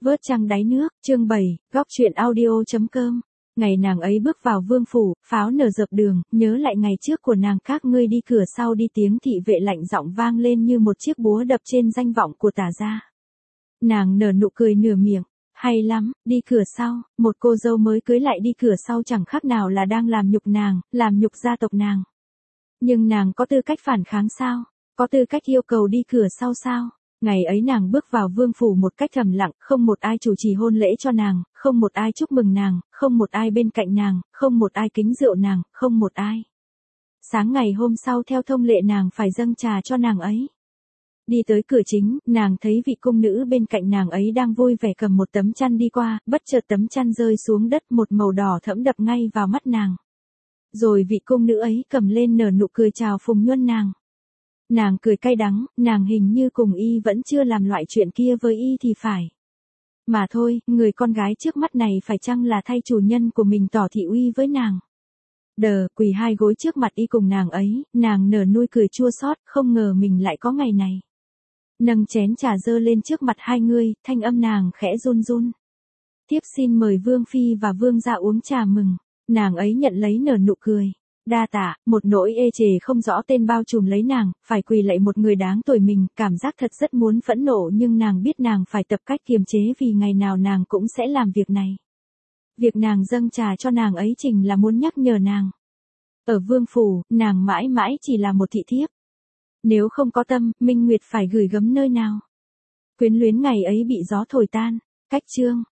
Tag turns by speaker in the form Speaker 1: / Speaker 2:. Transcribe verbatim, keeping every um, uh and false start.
Speaker 1: Vớt trăng đáy nước, chương bảy, góc chuyện audio chấm com. Ngày nàng ấy bước vào vương phủ, pháo nở dập đường, nhớ lại ngày trước của nàng, các ngươi đi cửa sau đi, tiếng thị vệ lạnh giọng vang lên như một chiếc búa đập trên danh vọng của Tả gia. Nàng nở nụ cười nửa miệng, hay lắm, đi cửa sau, một cô dâu mới cưới lại đi cửa sau chẳng khác nào là đang làm nhục nàng, làm nhục gia tộc nàng. Nhưng nàng có tư cách phản kháng sao? Có tư cách yêu cầu đi cửa sau sao? Ngày ấy nàng bước vào vương phủ một cách thầm lặng, không một ai chủ trì hôn lễ cho nàng, không một ai chúc mừng nàng, không một ai bên cạnh nàng, không một ai kính rượu nàng, không một ai. Sáng ngày hôm sau theo thông lệ nàng phải dâng trà cho nàng ấy. Đi tới cửa chính, nàng thấy vị cung nữ bên cạnh nàng ấy đang vui vẻ cầm một tấm chăn đi qua, bất chợt tấm chăn rơi xuống đất, một màu đỏ thẫm đập ngay vào mắt nàng. Rồi vị cung nữ ấy cầm lên nở nụ cười chào phùng nhuân nàng. Nàng cười cay đắng, nàng hình như cùng y vẫn chưa làm loại chuyện kia với y thì phải. Mà thôi, người con gái trước mắt này phải chăng là thay chủ nhân của mình tỏ thị uy với nàng. Đờ, quỳ hai gối trước mặt y cùng nàng ấy, nàng nở nuôi cười chua xót, không ngờ mình lại có ngày này. Nâng chén trà dơ lên trước mặt hai người, thanh âm nàng khẽ run run. Tiếp xin mời vương phi và vương gia uống trà mừng. Nàng ấy nhận lấy nở nụ cười. Đa tạ, một nỗi ê chề không rõ tên bao trùm lấy nàng, phải quỳ lạy một người đáng tuổi mình, cảm giác thật rất muốn phẫn nộ, nhưng nàng biết nàng phải tập cách kiềm chế vì ngày nào nàng cũng sẽ làm việc này. Việc nàng dâng trà cho nàng ấy chính là muốn nhắc nhở nàng. Ở vương phủ, nàng mãi mãi chỉ là một thị thiếp. Nếu không có tâm, Minh Nguyệt phải gửi gấm nơi nào. Quyến luyến ngày ấy bị gió thổi tan. Cách chương.